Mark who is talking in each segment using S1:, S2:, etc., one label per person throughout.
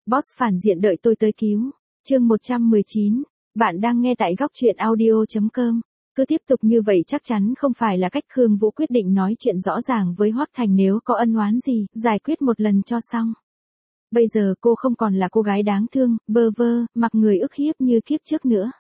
S1: Boss phản diện đợi tôi tới cứu. Chương 119. Bạn đang nghe tại góc truyện audio.com. Cứ tiếp tục như vậy chắc chắn không phải là cách Khương Vũ quyết định nói chuyện rõ ràng với Hoắc Thành, nếu có ân oán gì, giải quyết một lần cho xong. Bây giờ cô không còn là cô gái đáng thương, bơ vơ, mặc người ức hiếp như kiếp trước nữa.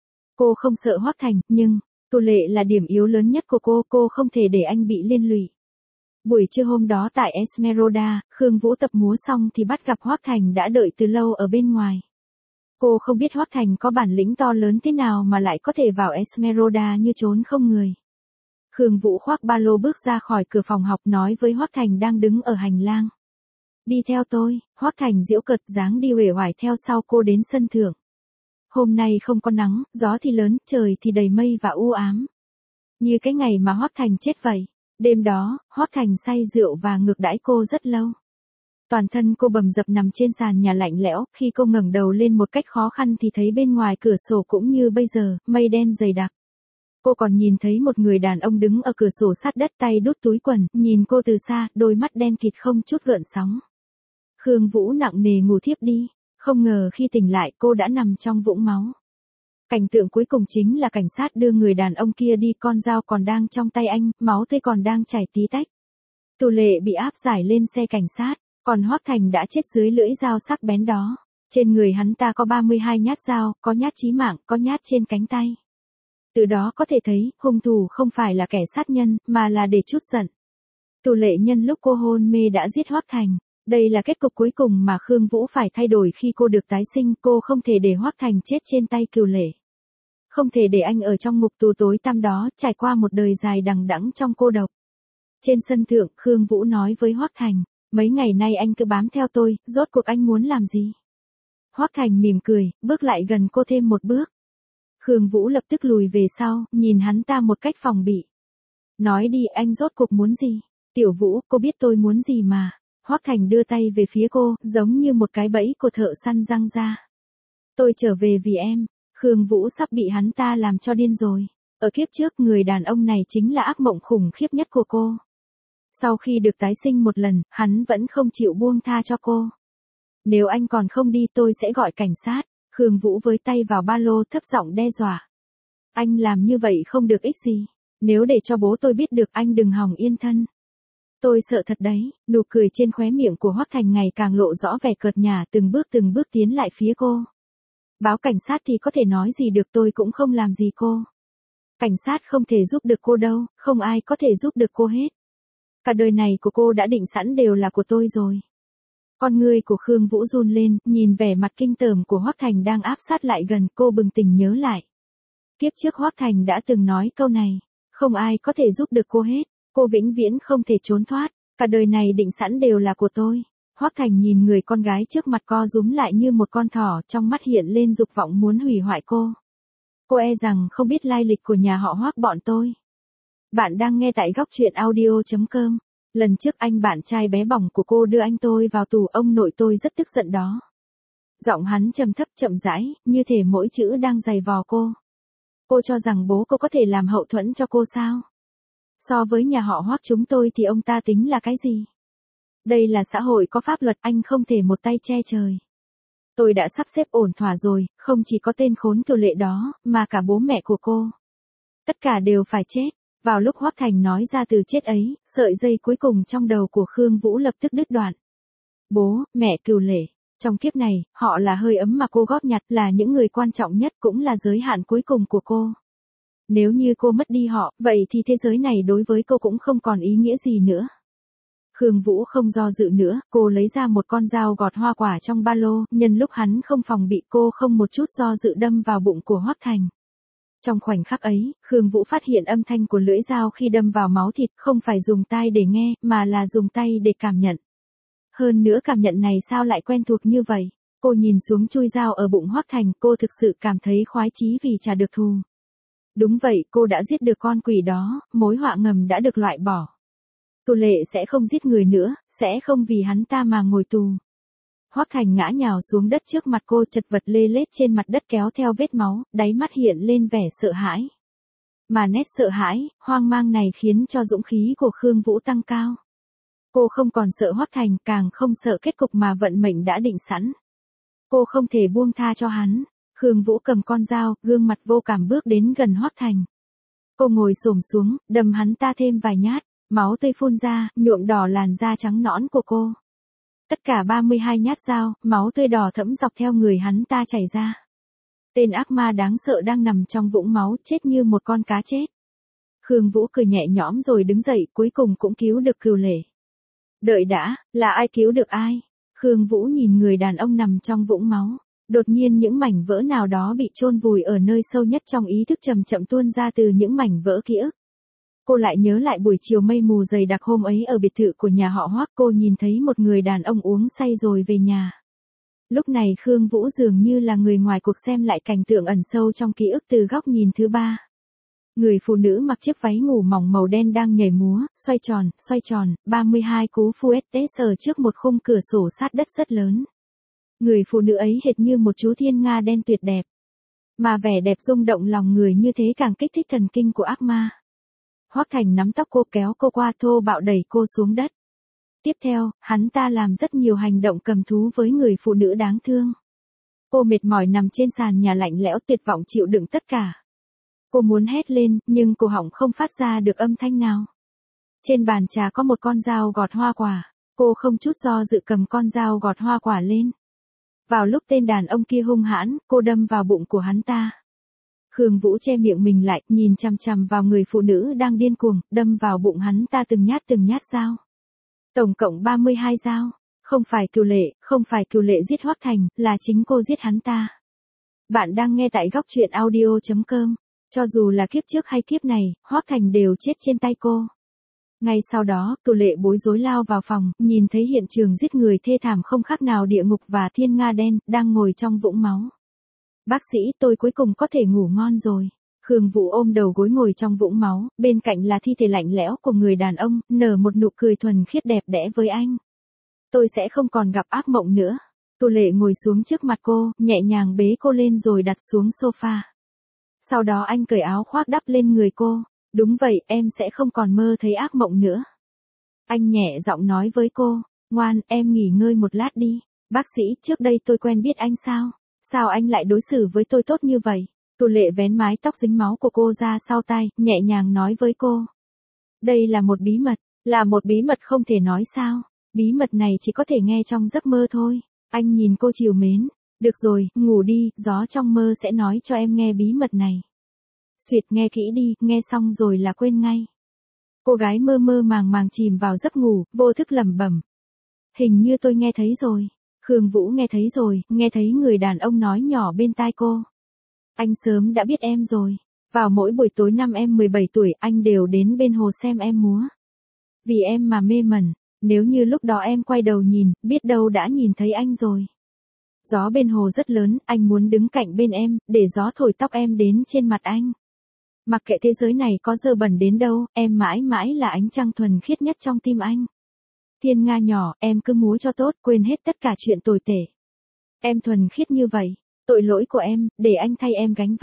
S1: Cô không sợ Hoắc Thành, nhưng Tô Lệ là điểm yếu lớn nhất của cô không thể để anh bị liên lụy. Buổi trưa hôm đó tại Esmeralda, Khương Vũ tập múa xong thì bắt gặp Hoắc Thành đã đợi từ lâu ở bên ngoài. Cô không biết Hoắc Thành có bản lĩnh to lớn thế nào mà lại có thể vào Esmeralda như trốn không người. Khương Vũ khoác ba lô bước ra khỏi cửa phòng học nói với Hoắc Thành đang đứng ở hành lang. Đi theo tôi. Hoắc Thành giễu cợt dáng đi uể oải theo sau cô đến sân thượng. Hôm nay không có nắng, gió thì lớn, trời thì đầy mây và u ám. Như cái ngày mà Hoắc Thành chết vậy. Đêm đó, Hoắc Thành say rượu và ngược đãi cô rất lâu. Toàn thân cô bầm dập nằm trên sàn nhà lạnh lẽo, khi cô ngẩng đầu lên một cách khó khăn thì thấy bên ngoài cửa sổ cũng như bây giờ, mây đen dày đặc. Cô còn nhìn thấy một người đàn ông đứng ở cửa sổ sát đất, tay đút túi quần, nhìn cô từ xa, đôi mắt đen kịt không chút gợn sóng. Khương Vũ nặng nề ngủ thiếp đi, không ngờ khi tỉnh lại cô đã nằm trong vũng máu. Cảnh tượng cuối cùng chính là cảnh sát đưa người đàn ông kia đi, con dao còn đang trong tay anh, máu tươi còn đang chảy tí tách. Tô Lệ bị áp giải lên xe cảnh sát, còn Hoắc Thành đã chết dưới lưỡi dao sắc bén đó. Trên người hắn ta có 32 nhát dao, có nhát chí mạng, có nhát trên cánh tay. Từ đó có thể thấy, hung thủ không phải là kẻ sát nhân, mà là để trút giận. Tô Lệ nhân lúc cô hôn mê đã giết Hoắc Thành. Đây là kết cục cuối cùng mà Khương Vũ phải thay đổi khi cô được tái sinh, cô không thể để Hoắc Thành chết trên tay Cửu Lệ. Không thể để anh ở trong ngục tù tối tăm đó, trải qua một đời dài đằng đẵng trong cô độc. Trên sân thượng, Khương Vũ nói với Hoắc Thành, mấy ngày nay anh cứ bám theo tôi, rốt cuộc anh muốn làm gì? Hoắc Thành mỉm cười, bước lại gần cô thêm một bước. Khương Vũ lập tức lùi về sau, nhìn hắn ta một cách phòng bị. Nói đi, anh rốt cuộc muốn gì? Tiểu Vũ, cô biết tôi muốn gì mà. Hoắc Thành đưa tay về phía cô, giống như một cái bẫy của thợ săn giăng ra. Tôi trở về vì em. Khương Vũ sắp bị hắn ta làm cho điên rồi. Ở kiếp trước, người đàn ông này chính là ác mộng khủng khiếp nhất của cô. Sau khi được tái sinh một lần, hắn vẫn không chịu buông tha cho cô. Nếu anh còn không đi tôi sẽ gọi cảnh sát. Khương Vũ với tay vào ba lô thấp giọng đe dọa. Anh làm như vậy không được ích gì. Nếu để cho bố tôi biết được anh đừng hòng yên thân. Tôi sợ thật đấy. Nụ cười trên khóe miệng của Hoắc Thành ngày càng lộ rõ vẻ cợt nhả, từng bước tiến lại phía cô. Báo cảnh sát thì có thể nói gì được, tôi cũng không làm gì cô. Cảnh sát không thể giúp được cô đâu, không ai có thể giúp được cô hết. Cả đời này của cô đã định sẵn đều là của tôi rồi. Con ngươi của Khương Vũ run lên, nhìn vẻ mặt kinh tởm của Hoắc Thành đang áp sát lại gần, cô bừng tỉnh nhớ lại. Kiếp trước Hoắc Thành đã từng nói câu này, không ai có thể giúp được cô hết, cô vĩnh viễn không thể trốn thoát, cả đời này định sẵn đều là của tôi. Hoắc Thành nhìn người con gái trước mặt co rúm lại như một con thỏ, trong mắt hiện lên dục vọng muốn hủy hoại cô. Cô e rằng không biết lai lịch của nhà họ Hoắc bọn tôi. Bạn đang nghe tại góc truyện audio.com. Lần trước anh bạn trai bé bỏng của cô đưa anh tôi vào tù, ông nội tôi rất tức giận đó. Giọng hắn trầm thấp chậm rãi, như thể mỗi chữ đang giày vò cô. Cô cho rằng bố cô có thể làm hậu thuẫn cho cô sao? So với nhà họ Hoắc chúng tôi thì ông ta tính là cái gì? Đây là xã hội có pháp luật, anh không thể một tay che trời. Tôi đã sắp xếp ổn thỏa rồi, không chỉ có tên khốn Cửu Lệ đó, mà cả bố mẹ của cô. Tất cả đều phải chết. Vào lúc Hoắc Thành nói ra từ chết ấy, sợi dây cuối cùng trong đầu của Khương Vũ lập tức đứt đoạn. Bố, mẹ Cửu Lệ. Trong kiếp này, họ là hơi ấm mà cô góp nhặt, là những người quan trọng nhất, cũng là giới hạn cuối cùng của cô. Nếu như cô mất đi họ, vậy thì thế giới này đối với cô cũng không còn ý nghĩa gì nữa. Khương Vũ không do dự nữa, cô lấy ra một con dao gọt hoa quả trong ba lô, nhân lúc hắn không phòng bị, cô không một chút do dự đâm vào bụng của Hoắc Thành. Trong khoảnh khắc ấy, Khương Vũ phát hiện âm thanh của lưỡi dao khi đâm vào máu thịt, không phải dùng tai để nghe, mà là dùng tay để cảm nhận. Hơn nữa cảm nhận này sao lại quen thuộc như vậy? Cô nhìn xuống chui dao ở bụng Hoắc Thành, cô thực sự cảm thấy khoái chí vì trả được thù. Đúng vậy, cô đã giết được con quỷ đó, mối họa ngầm đã được loại bỏ. Tô Lệ sẽ không giết người nữa, sẽ không vì hắn ta mà ngồi tù. Hoắc Thành ngã nhào xuống đất trước mặt cô, chật vật lê lết trên mặt đất kéo theo vết máu, đáy mắt hiện lên vẻ sợ hãi. Mà nét sợ hãi, hoang mang này khiến cho dũng khí của Khương Vũ tăng cao. Cô không còn sợ Hoắc Thành, càng không sợ kết cục mà vận mệnh đã định sẵn. Cô không thể buông tha cho hắn. Khương Vũ cầm con dao, gương mặt vô cảm bước đến gần Hoắc Thành. Cô ngồi xổm xuống, đâm hắn ta thêm vài nhát, máu tươi phun ra, nhuộm đỏ làn da trắng nõn của cô. Tất cả 32 nhát dao, máu tươi đỏ thẫm dọc theo người hắn ta chảy ra. Tên ác ma đáng sợ đang nằm trong vũng máu, chết như một con cá chết. Khương Vũ cười nhẹ nhõm rồi đứng dậy, cuối cùng cũng cứu được Cửu Lệ. Đợi đã, là ai cứu được ai? Khương Vũ nhìn người đàn ông nằm trong vũng máu. Đột nhiên những mảnh vỡ nào đó bị chôn vùi ở nơi sâu nhất trong ý thức chậm chậm tuôn ra từ những mảnh vỡ ký ức. Cô lại nhớ lại buổi chiều mây mù dày đặc hôm ấy ở biệt thự của nhà họ Hoắc, cô nhìn thấy một người đàn ông uống say rồi về nhà. Lúc này Khương Vũ dường như là người ngoài cuộc xem lại cảnh tượng ẩn sâu trong ký ức từ góc nhìn thứ ba. Người phụ nữ mặc chiếc váy ngủ mỏng màu đen đang nhảy múa, xoay tròn, 32 cú Fuete ở trước một khung cửa sổ sát đất rất lớn. Người phụ nữ ấy hệt như một chú thiên nga đen tuyệt đẹp. Mà vẻ đẹp rung động lòng người như thế càng kích thích thần kinh của ác ma. Hoắc Thành nắm tóc cô kéo cô qua thô bạo đẩy cô xuống đất. Tiếp theo, hắn ta làm rất nhiều hành động cầm thú với người phụ nữ đáng thương. Cô mệt mỏi nằm trên sàn nhà lạnh lẽo tuyệt vọng chịu đựng tất cả. Cô muốn hét lên, nhưng cổ họng không phát ra được âm thanh nào. Trên bàn trà có một con dao gọt hoa quả, cô không chút do dự cầm con dao gọt hoa quả lên. Vào lúc tên đàn ông kia hung hãn, cô đâm vào bụng của hắn ta. Khương Vũ che miệng mình lại, nhìn chằm chằm vào người phụ nữ đang điên cuồng, đâm vào bụng hắn ta từng nhát dao. Tổng cộng 32 dao. Không phải Cửu Lệ giết Hoắc Thành, là chính cô giết hắn ta. Bạn đang nghe tại góc truyện audio.com. Cho dù là kiếp trước hay kiếp này, Hoắc Thành đều chết trên tay cô. Ngay sau đó, Cửu Lệ bối rối lao vào phòng, nhìn thấy hiện trường giết người thê thảm không khác nào địa ngục và thiên nga đen, đang ngồi trong vũng máu. Bác sĩ, tôi cuối cùng có thể ngủ ngon rồi. Khương Vũ ôm đầu gối ngồi trong vũng máu, bên cạnh là thi thể lạnh lẽo của người đàn ông, nở một nụ cười thuần khiết đẹp đẽ với anh. Tôi sẽ không còn gặp ác mộng nữa. Cửu Lệ ngồi xuống trước mặt cô, nhẹ nhàng bế cô lên rồi đặt xuống sofa. Sau đó anh cởi áo khoác đắp lên người cô. Đúng vậy, em sẽ không còn mơ thấy ác mộng nữa. Anh nhẹ giọng nói với cô, ngoan, em nghỉ ngơi một lát đi. Bác sĩ, trước đây tôi quen biết anh sao? Sao anh lại đối xử với tôi tốt như vậy? Cửu Lệ vén mái tóc dính máu của cô ra sau tai, nhẹ nhàng nói với cô. Đây là một bí mật không thể nói sao? Bí mật này chỉ có thể nghe trong giấc mơ thôi. Anh nhìn cô trìu mến. Được rồi, ngủ đi, gió trong mơ sẽ nói cho em nghe bí mật này. Xuyệt, nghe kỹ đi, nghe xong rồi là quên ngay. Cô gái mơ mơ màng màng chìm vào giấc ngủ, vô thức lẩm bẩm. Hình như tôi nghe thấy rồi. Khương Vũ nghe thấy rồi, nghe thấy người đàn ông nói nhỏ bên tai cô. Anh sớm đã biết em rồi. Vào mỗi buổi tối năm em 17 tuổi, anh đều đến bên hồ xem em múa. Vì em mà mê mẩn, nếu như lúc đó em quay đầu nhìn, biết đâu đã nhìn thấy anh rồi. Gió bên hồ rất lớn, anh muốn đứng cạnh bên em, để gió thổi tóc em đến trên mặt anh. Mặc kệ thế giới này có dơ bẩn đến đâu, em mãi mãi là ánh trăng thuần khiết nhất trong tim anh. Thiên nga nhỏ, em cứ múa cho tốt, quên hết tất cả chuyện tồi tệ. Em thuần khiết như vậy, tội lỗi của em, để anh thay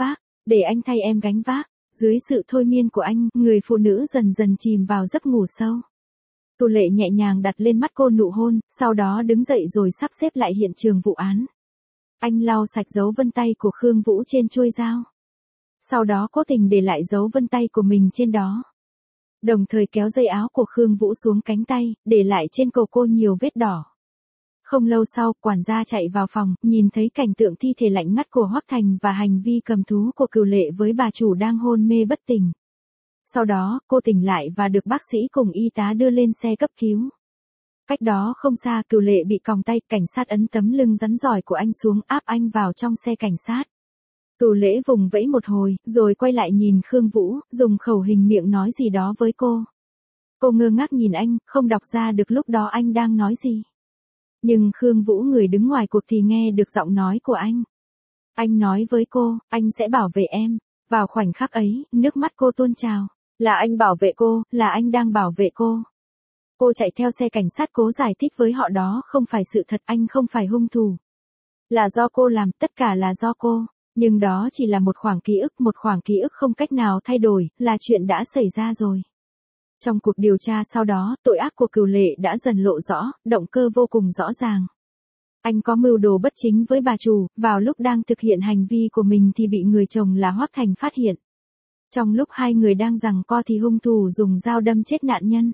S1: em gánh vác. Dưới sự thôi miên của anh, người phụ nữ dần dần chìm vào giấc ngủ sâu. Cửu Lệ nhẹ nhàng đặt lên mắt cô nụ hôn, sau đó đứng dậy rồi sắp xếp lại hiện trường vụ án. Anh lau sạch dấu vân tay của Khương Vũ trên chuôi dao. Sau đó cố tình để lại dấu vân tay của mình trên đó. Đồng thời kéo dây áo của Khương Vũ xuống cánh tay, để lại trên cổ cô nhiều vết đỏ. Không lâu sau, quản gia chạy vào phòng, nhìn thấy cảnh tượng thi thể lạnh ngắt của Hoắc Thành và hành vi cầm thú của Cửu Lệ với bà chủ đang hôn mê bất tỉnh. Sau đó, cô tỉnh lại và được bác sĩ cùng y tá đưa lên xe cấp cứu. Cách đó không xa, Cửu Lệ bị còng tay, cảnh sát ấn tấm lưng rắn giỏi của anh xuống áp anh vào trong xe cảnh sát. Cửu Lệ vùng vẫy một hồi, rồi quay lại nhìn Khương Vũ, dùng khẩu hình miệng nói gì đó với cô. Cô ngơ ngác nhìn anh, không đọc ra được lúc đó anh đang nói gì. Nhưng Khương Vũ người đứng ngoài cuộc thì nghe được giọng nói của anh. Anh nói với cô, anh sẽ bảo vệ em. Vào khoảnh khắc ấy, nước mắt cô tuôn trào. Là anh bảo vệ cô, là anh đang bảo vệ cô. Cô chạy theo xe cảnh sát cố giải thích với họ đó không phải sự thật, anh không phải hung thủ. Là do cô làm, tất cả là do cô. Nhưng đó chỉ là một khoảng ký ức không cách nào thay đổi, là chuyện đã xảy ra rồi. Trong cuộc điều tra sau đó, tội ác của Cửu Lệ đã dần lộ rõ, động cơ vô cùng rõ ràng. Anh có mưu đồ bất chính với bà chủ, vào lúc đang thực hiện hành vi của mình thì bị người chồng là Hoắc Thành phát hiện. Trong lúc hai người đang giằng co thì hung thủ dùng dao đâm chết nạn nhân.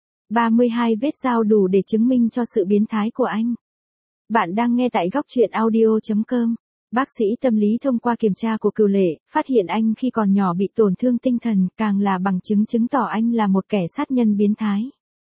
S1: 32 vết dao đủ để chứng minh cho sự biến thái của anh. Bạn đang nghe tại góc truyện audio.com. Bác sĩ tâm lý thông qua kiểm tra của Cửu Lệ, phát hiện anh khi còn nhỏ bị tổn thương tinh thần, càng là bằng chứng chứng tỏ anh là một kẻ sát nhân biến thái.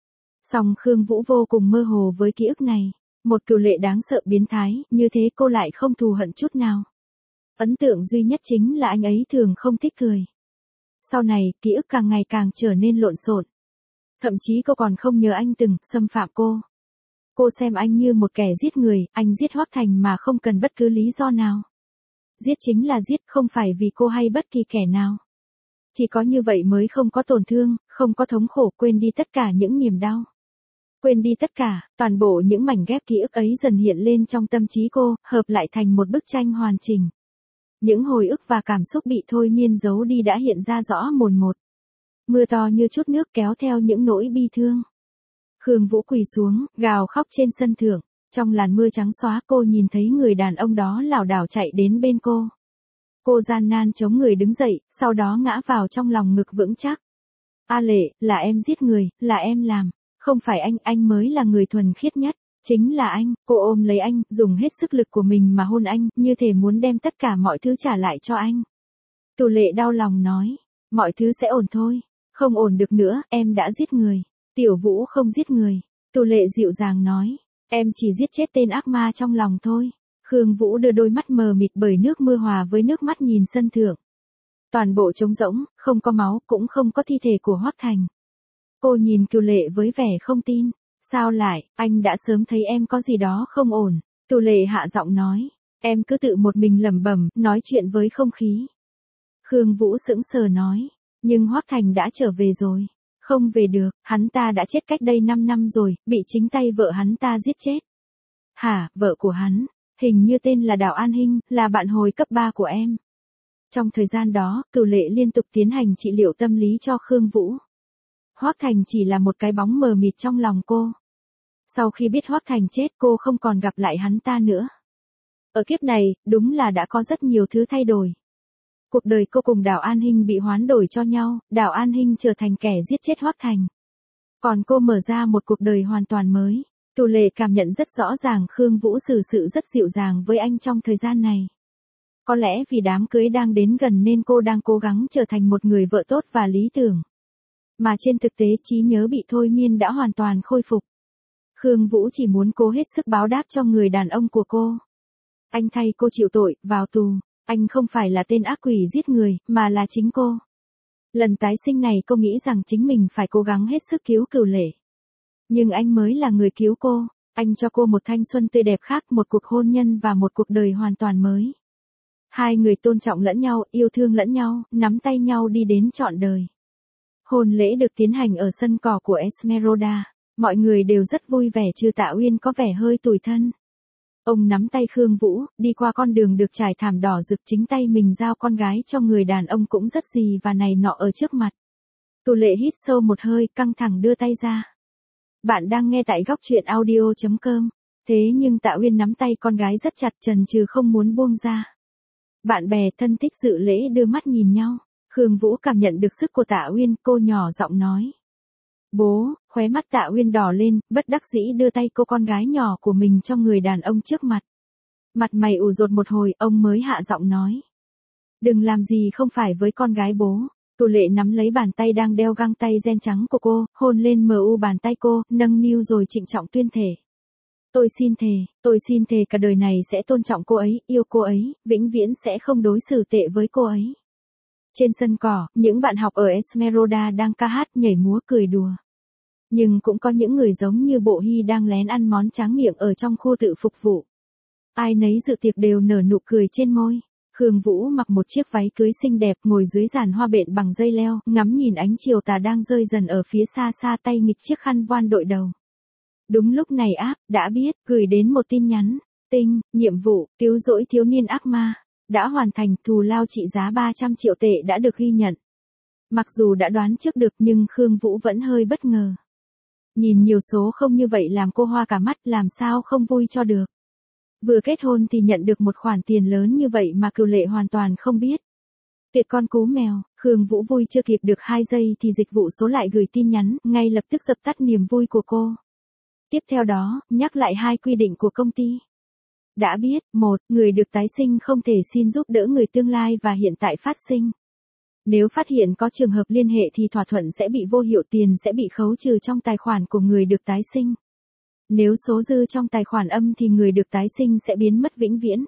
S1: Song Khương Vũ vô cùng mơ hồ với ký ức này. Một Cửu Lệ đáng sợ biến thái, như thế cô lại không thù hận chút nào. Ấn tượng duy nhất chính là anh ấy thường không thích cười. Sau này, ký ức càng ngày càng trở nên lộn xộn. Thậm chí cô còn không nhớ anh từng xâm phạm cô. Cô xem anh như một kẻ giết người, anh giết Hoắc Thành mà không cần bất cứ lý do nào. Giết chính là giết, không phải vì cô hay bất kỳ kẻ nào. Chỉ có như vậy mới không có tổn thương, không có thống khổ, quên đi tất cả những niềm đau. Quên đi tất cả, toàn bộ những mảnh ghép ký ức ấy dần hiện lên trong tâm trí cô, hợp lại thành một bức tranh hoàn chỉnh. Những hồi ức và cảm xúc bị thôi miên giấu đi đã hiện ra rõ mồn một. Mưa to như chút nước kéo theo những nỗi bi thương. Khương Vũ quỳ xuống, gào khóc trên sân thượng. Trong làn mưa trắng xóa cô nhìn thấy người đàn ông đó lảo đảo chạy đến bên cô. Cô gian nan chống người đứng dậy, sau đó ngã vào trong lòng ngực vững chắc. A Lệ, là em giết người, là em làm. Không phải anh mới là người thuần khiết nhất. Chính là anh, cô ôm lấy anh, dùng hết sức lực của mình mà hôn anh, như thể muốn đem tất cả mọi thứ trả lại cho anh. Cửu Lệ đau lòng nói, mọi thứ sẽ ổn thôi. Không ổn được nữa, em đã giết người. Tiểu Vũ không giết người. Cửu Lệ dịu dàng nói, em chỉ giết chết tên ác ma trong lòng thôi. Khương Vũ đưa đôi mắt mờ mịt bởi nước mưa hòa với nước mắt nhìn sân thượng. Toàn bộ trống rỗng, không có máu, cũng không có thi thể của Hoắc Thành. Cô nhìn Cửu Lệ với vẻ không tin. Sao lại, anh đã sớm thấy em có gì đó không ổn. Cửu Lệ hạ giọng nói, em cứ tự một mình lẩm bẩm, nói chuyện với không khí. Khương Vũ sững sờ nói, nhưng Hoắc Thành đã trở về rồi. Không về được, hắn ta đã chết cách đây 5 năm rồi, bị chính tay vợ hắn ta giết chết. Hả, vợ của hắn, hình như tên là Đào An Hinh, là bạn hồi cấp 3 của em. Trong thời gian đó, Cửu Lệ liên tục tiến hành trị liệu tâm lý cho Khương Vũ. Hoắc Thành chỉ là một cái bóng mờ mịt trong lòng cô. Sau khi biết Hoắc Thành chết cô không còn gặp lại hắn ta nữa. Ở kiếp này, đúng là đã có rất nhiều thứ thay đổi. Cuộc đời cô cùng Đào An Hinh bị hoán đổi cho nhau, Đào An Hinh trở thành kẻ giết chết Hoắc Thành. Còn cô mở ra một cuộc đời hoàn toàn mới. Cửu Lệ cảm nhận rất rõ ràng Khương Vũ xử sự rất dịu dàng với anh trong thời gian này. Có lẽ vì đám cưới đang đến gần nên cô đang cố gắng trở thành một người vợ tốt và lý tưởng. Mà trên thực tế trí nhớ bị thôi miên đã hoàn toàn khôi phục. Khương Vũ chỉ muốn cố hết sức báo đáp cho người đàn ông của cô. Anh thay cô chịu tội, vào tù. Anh không phải là tên ác quỷ giết người, mà là chính cô. Lần tái sinh này cô nghĩ rằng chính mình phải cố gắng hết sức cứu Cửu Lệ. Nhưng anh mới là người cứu cô. Anh cho cô một thanh xuân tươi đẹp khác, một cuộc hôn nhân và một cuộc đời hoàn toàn mới. Hai người tôn trọng lẫn nhau, yêu thương lẫn nhau, nắm tay nhau đi đến trọn đời. Hôn lễ được tiến hành ở sân cỏ của Esmeralda. Mọi người đều rất vui vẻ trừ Tạ Uyên có vẻ hơi tủi thân. Ông nắm tay Khương Vũ, đi qua con đường được trải thảm đỏ rực, chính tay mình giao con gái cho người đàn ông cũng rất gì và này nọ ở trước mặt. Cửu Lệ hít sâu một hơi, căng thẳng đưa tay ra. Bạn đang nghe tại góc truyện audio.com. Thế nhưng Tạ Uyên nắm tay con gái rất chặt, chần chừ không muốn buông ra. Bạn bè thân thích dự lễ đưa mắt nhìn nhau. Khương Vũ cảm nhận được sức của Tạ Uyên, cô nhỏ giọng nói. Bố, khóe mắt Tạ Uyên đỏ lên, bất đắc dĩ đưa tay cô con gái nhỏ của mình cho người đàn ông trước mặt. Mặt mày ủ rột một hồi, ông mới hạ giọng nói. Đừng làm gì không phải với con gái bố. Cửu Lệ nắm lấy bàn tay đang đeo găng tay ren trắng của cô, hôn lên mu bàn tay cô, nâng niu rồi trịnh trọng tuyên thề. Tôi xin thề cả đời này sẽ tôn trọng cô ấy, yêu cô ấy, vĩnh viễn sẽ không đối xử tệ với cô ấy. Trên sân cỏ, những bạn học ở Esmeralda đang ca hát, nhảy múa, cười đùa. Nhưng cũng có những người giống như Bộ Hy đang lén ăn món tráng miệng ở trong khu tự phục vụ. Ai nấy dự tiệc đều nở nụ cười trên môi. Khương Vũ mặc một chiếc váy cưới xinh đẹp, ngồi dưới giàn hoa bện bằng dây leo, ngắm nhìn ánh chiều tà đang rơi dần ở phía xa xa, tay nghịch chiếc khăn voan đội đầu. Đúng lúc này app đã biết gửi đến một tin nhắn. Tinh, nhiệm vụ cứu rỗi thiếu niên ác ma đã hoàn thành, thù lao trị giá 300 triệu tệ đã được ghi nhận. Mặc dù đã đoán trước được nhưng Khương Vũ vẫn hơi bất ngờ. Nhìn nhiều số không như vậy làm cô hoa cả mắt, làm sao không vui cho được. Vừa kết hôn thì nhận được một khoản tiền lớn như vậy mà Cửu Lệ hoàn toàn không biết. Tuyệt con cú mèo, Khương Vũ vui chưa kịp được 2 giây thì dịch vụ số lại gửi tin nhắn, ngay lập tức dập tắt niềm vui của cô. Tiếp theo đó, nhắc lại 2 quy định của công ty. Đã biết, 1, người được tái sinh không thể xin giúp đỡ người tương lai và hiện tại phát sinh. Nếu phát hiện có trường hợp liên hệ thì thỏa thuận sẽ bị vô hiệu, tiền sẽ bị khấu trừ trong tài khoản của người được tái sinh. Nếu số dư trong tài khoản âm thì người được tái sinh sẽ biến mất vĩnh viễn.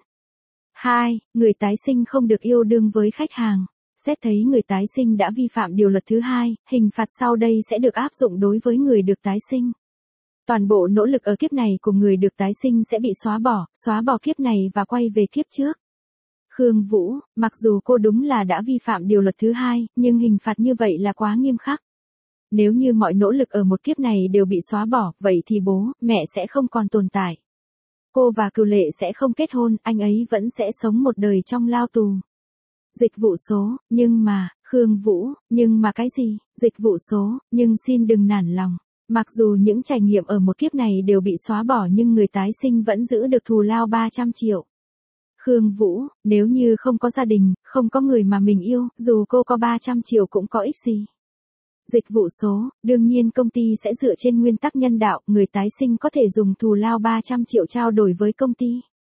S1: 2. Người tái sinh không được yêu đương với khách hàng. Xét thấy người tái sinh đã vi phạm điều luật thứ 2, hình phạt sau đây sẽ được áp dụng đối với người được tái sinh. Toàn bộ nỗ lực ở kiếp này của người được tái sinh sẽ bị xóa bỏ kiếp này và quay về kiếp trước. Khương Vũ, mặc dù cô đúng là đã vi phạm điều luật thứ 2, nhưng hình phạt như vậy là quá nghiêm khắc. Nếu như mọi nỗ lực ở một kiếp này đều bị xóa bỏ, vậy thì bố, mẹ sẽ không còn tồn tại. Cô và Cửu Lệ sẽ không kết hôn, anh ấy vẫn sẽ sống một đời trong lao tù. Dịch vụ số, nhưng mà, Khương Vũ, nhưng mà cái gì? Dịch vụ số, nhưng xin đừng nản lòng. Mặc dù những trải nghiệm ở một kiếp này đều bị xóa bỏ nhưng người tái sinh vẫn giữ được thù lao 300 triệu. Khương Vũ, nếu như không có gia đình, không có người mà mình yêu, dù cô có 300 triệu cũng có ích gì. Dịch vụ số, đương nhiên công ty sẽ dựa trên nguyên tắc nhân đạo, người tái sinh có thể dùng thù lao 300 triệu trao đổi với công ty.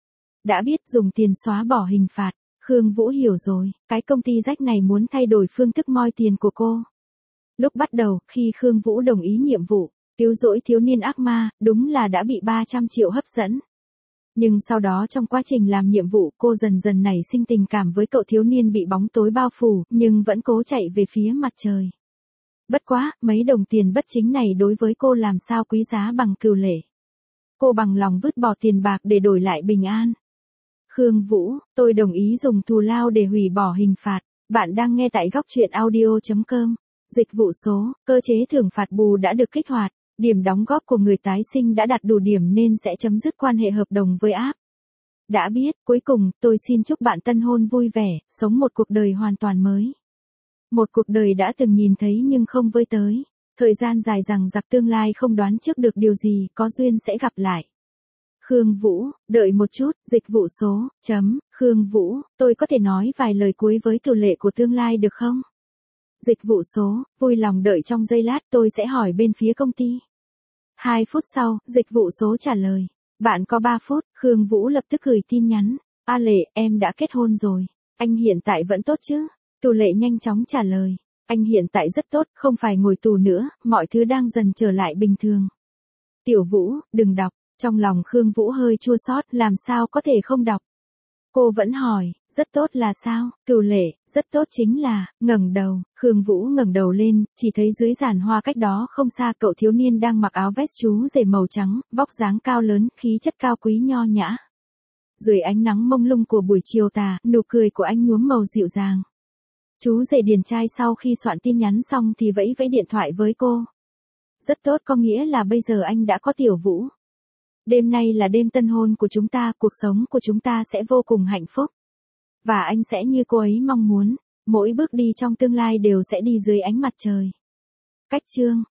S1: Đã biết dùng tiền xóa bỏ hình phạt, Khương Vũ hiểu rồi, cái công ty rách này muốn thay đổi phương thức moi tiền của cô. Lúc bắt đầu, khi Khương Vũ đồng ý nhiệm vụ, cứu rỗi thiếu niên ác ma, đúng là đã bị 300 triệu hấp dẫn. Nhưng sau đó trong quá trình làm nhiệm vụ cô dần dần nảy sinh tình cảm với cậu thiếu niên bị bóng tối bao phủ, nhưng vẫn cố chạy về phía mặt trời. Bất quá, mấy đồng tiền bất chính này đối với cô làm sao quý giá bằng Cửu Lệ. Cô bằng lòng vứt bỏ tiền bạc để đổi lại bình an. Khương Vũ, tôi đồng ý dùng thù lao để hủy bỏ hình phạt. Bạn đang nghe tại góc truyện audio.com. Dịch vụ số, cơ chế thưởng phạt bù đã được kích hoạt. Điểm đóng góp của người tái sinh đã đạt đủ điểm nên sẽ chấm dứt quan hệ hợp đồng với app. Đã biết, cuối cùng, tôi xin chúc bạn tân hôn vui vẻ, sống một cuộc đời hoàn toàn mới. Một cuộc đời đã từng nhìn thấy nhưng không với tới. Thời gian dài dằng dặc tương lai không đoán trước được điều gì, có duyên sẽ gặp lại. Khương Vũ, đợi một chút, dịch vụ số, Khương Vũ, tôi có thể nói vài lời cuối với Cửu Lệ của tương lai được không? Dịch vụ số, vui lòng đợi trong giây lát tôi sẽ hỏi bên phía công ty. 2 phút sau, dịch vụ số trả lời. Bạn có 3 phút, Khương Vũ lập tức gửi tin nhắn. A Lệ, em đã kết hôn rồi. Anh hiện tại vẫn tốt chứ? Cửu Lệ nhanh chóng trả lời. Anh hiện tại rất tốt, không phải ngồi tù nữa, mọi thứ đang dần trở lại bình thường. Tiểu Vũ, đừng đọc. Trong lòng Khương Vũ hơi chua xót, làm sao có thể không đọc. Cô vẫn hỏi, rất tốt là sao? Cửu Lệ, rất tốt chính là, ngẩng đầu. Khương Vũ ngẩng đầu lên, chỉ thấy dưới giàn hoa cách đó không xa cậu thiếu niên đang mặc áo vest chú rể màu trắng, vóc dáng cao lớn, khí chất cao quý nho nhã. Dưới ánh nắng mông lung của buổi chiều tà, nụ cười của anh nhuốm màu dịu dàng. Chú rể điển trai sau khi soạn tin nhắn xong thì vẫy vẫy điện thoại với cô. Rất tốt có nghĩa là bây giờ anh đã có Tiểu Vũ. Đêm nay là đêm tân hôn của chúng ta, cuộc sống của chúng ta sẽ vô cùng hạnh phúc. Và anh sẽ như cô ấy mong muốn, mỗi bước đi trong tương lai đều sẽ đi dưới ánh mặt trời. Cách chương